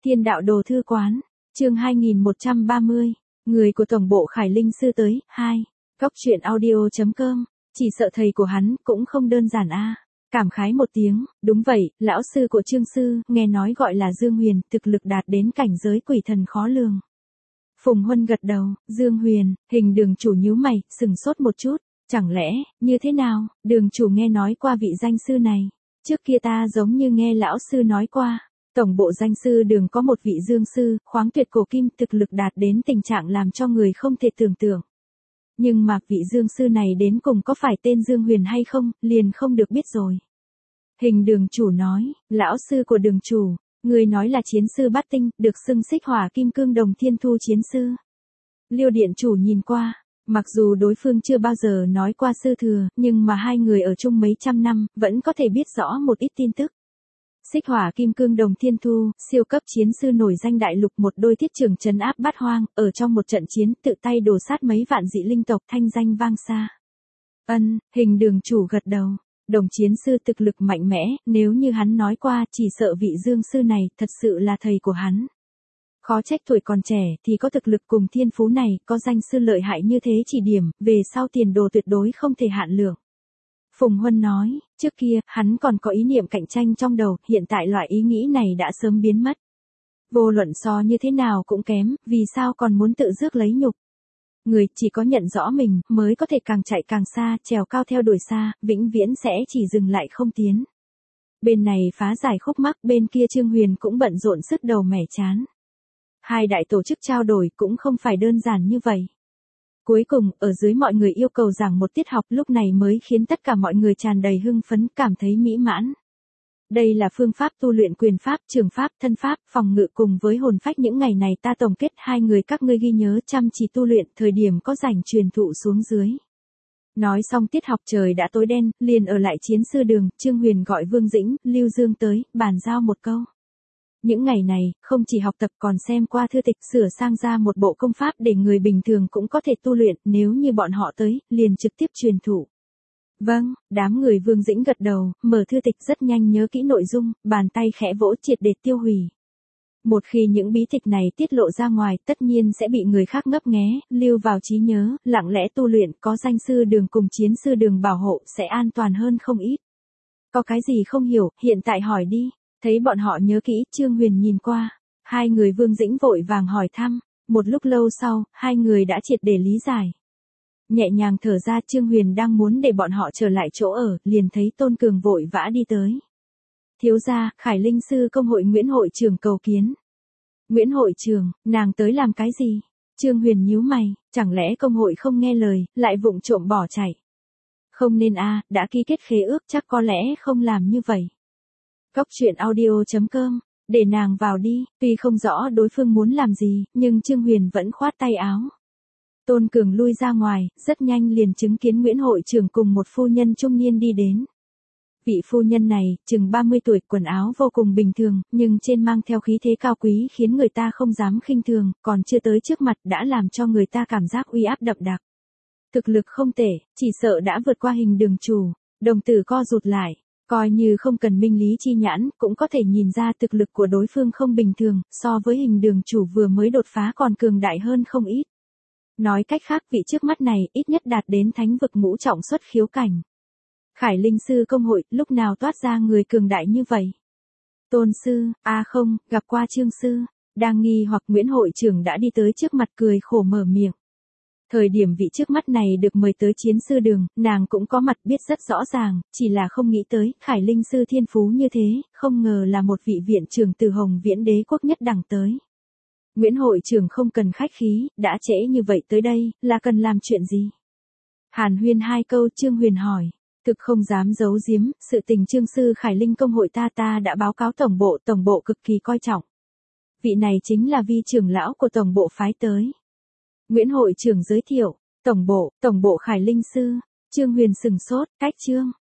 Thiên đạo đồ thư quán, chương 2130, người của tổng bộ Khải Linh sư tới, 2. Cóc truyện audio.com, chỉ sợ thầy của hắn cũng không đơn giản a. Cảm khái một tiếng, đúng vậy, lão sư của Trương sư, nghe nói gọi là Dương Huyền, thực lực đạt đến cảnh giới quỷ thần khó lường. Phùng Huân gật đầu, Dương Huyền, Hình Đường chủ nhíu mày, sừng sốt một chút, chẳng lẽ, như thế nào, Đường chủ nghe nói qua vị danh sư này, trước kia ta giống như nghe lão sư nói qua. Tổng bộ danh sư Đường có một vị Dương sư, khoáng tuyệt cổ kim, thực lực đạt đến tình trạng làm cho người không thể tưởng tượng. Nhưng mà vị Dương sư này đến cùng có phải tên Dương Huyền hay không, liền không được biết rồi. Hình Đường chủ nói, lão sư của Đường chủ, người nói là chiến sư bát tinh, được xưng xích hỏa kim cương đồng thiên thu chiến sư. Liêu điện chủ nhìn qua, mặc dù đối phương chưa bao giờ nói qua sư thừa, nhưng mà hai người ở chung mấy trăm năm, vẫn có thể biết rõ một ít tin tức. Xích hỏa kim cương đồng thiên thu, siêu cấp chiến sư nổi danh đại lục, một đôi thiết trường trấn áp bát hoang, ở trong một trận chiến tự tay đổ sát mấy vạn dị linh tộc, thanh danh vang xa. Hình Đường chủ gật đầu. Đồng chiến sư thực lực mạnh mẽ, nếu như hắn nói qua, chỉ sợ vị Dương sư này thật sự là thầy của hắn. Khó trách tuổi còn trẻ thì có thực lực cùng thiên phú này, có danh sư lợi hại như thế chỉ điểm, về sau tiền đồ tuyệt đối không thể hạn lượng. Phùng Huân nói, trước kia, hắn còn có ý niệm cạnh tranh trong đầu, hiện tại loại ý nghĩ này đã sớm biến mất. Vô luận so như thế nào cũng kém, vì sao còn muốn tự rước lấy nhục. Người chỉ có nhận rõ mình, mới có thể càng chạy càng xa, trèo cao theo đuổi xa, vĩnh viễn sẽ chỉ dừng lại không tiến. Bên này phá giải khúc mắc, bên kia Trương Huyền cũng bận rộn sứt đầu mẻ chán. Hai đại tổ chức trao đổi cũng không phải đơn giản như vậy. Cuối cùng, ở dưới mọi người yêu cầu giảng một tiết học, lúc này mới khiến tất cả mọi người tràn đầy hưng phấn, cảm thấy mỹ mãn. Đây là phương pháp tu luyện quyền pháp, trường pháp, thân pháp, phòng ngự cùng với hồn phách, những ngày này ta tổng kết hai người các ngươi ghi nhớ chăm chỉ tu luyện, thời điểm có rảnh truyền thụ xuống dưới. Nói xong tiết học trời đã tối đen, liền ở lại chiến sư Đường, Trương Huyền gọi Vương Dĩnh, Lưu Dương tới, bàn giao một câu. Những ngày này, không chỉ học tập còn xem qua thư tịch, sửa sang ra một bộ công pháp để người bình thường cũng có thể tu luyện, nếu như bọn họ tới, liền trực tiếp truyền thụ. Vâng, đám người Vương Dĩnh gật đầu, mở thư tịch rất nhanh nhớ kỹ nội dung, bàn tay khẽ vỗ triệt để tiêu hủy. Một khi những bí tịch này tiết lộ ra ngoài, tất nhiên sẽ bị người khác ngấp nghé, lưu vào trí nhớ, lặng lẽ tu luyện, có danh sư Đường cùng chiến sư Đường bảo hộ, sẽ an toàn hơn không ít. Có cái gì không hiểu, hiện tại hỏi đi. Thấy bọn họ nhớ kỹ, Trương Huyền nhìn qua, hai người Vương Dĩnh vội vàng hỏi thăm, một lúc lâu sau, hai người đã triệt để lý giải. Nhẹ nhàng thở ra, Trương Huyền đang muốn để bọn họ trở lại chỗ ở, liền thấy Tôn Cường vội vã đi tới. Thiếu gia, Khải Linh sư công hội Nguyễn hội trưởng cầu kiến. Nguyễn hội trưởng, nàng tới làm cái gì? Trương Huyền nhíu mày, chẳng lẽ công hội không nghe lời, lại vụng trộm bỏ chạy? Không nên a, đã ký kết khế ước, chắc có lẽ không làm như vậy. Cóc truyện audio.com, để nàng vào đi, tuy không rõ đối phương muốn làm gì, nhưng Trương Huyền vẫn khoát tay áo. Tôn Cường lui ra ngoài, rất nhanh liền chứng kiến Nguyễn hội trưởng cùng một phu nhân trung niên đi đến. Vị phu nhân này, chừng 30 tuổi, quần áo vô cùng bình thường, nhưng trên mang theo khí thế cao quý khiến người ta không dám khinh thường, còn chưa tới trước mặt đã làm cho người ta cảm giác uy áp đậm đặc. Thực lực không tệ, chỉ sợ đã vượt qua Hình Đường chủ, đồng tử co rụt lại. Coi như không cần minh lý chi nhãn, cũng có thể nhìn ra thực lực của đối phương không bình thường, so với Hình Đường chủ vừa mới đột phá còn cường đại hơn không ít. Nói cách khác, vị trước mắt này ít nhất đạt đến thánh vực ngũ trọng xuất khiếu cảnh. Khải Linh sư công hội, lúc nào toát ra người cường đại như vậy? Tôn sư, không, gặp qua Trương sư. Đang nghi hoặc Nguyễn hội trưởng đã đi tới trước mặt, cười khổ mở miệng. Thời điểm vị trước mắt này được mời tới chiến sư Đường, nàng cũng có mặt biết rất rõ ràng, chỉ là không nghĩ tới, Khải Linh sư thiên phú như thế, không ngờ là một vị viện trưởng từ Hồng Viễn đế quốc nhất đẳng tới. Nguyễn hội trưởng không cần khách khí, đã trễ như vậy tới đây, là cần làm chuyện gì? Hàn huyên hai câu, Trương Huyền hỏi, thực không dám giấu giếm, sự tình Trương sư Khải Linh công hội ta đã báo cáo tổng bộ cực kỳ coi trọng. Vị này chính là vi trưởng lão của tổng bộ phái tới. Nguyễn hội trưởng giới thiệu, tổng bộ Khải Linh sư. Trương Huyền sừng sốt, cách Trương,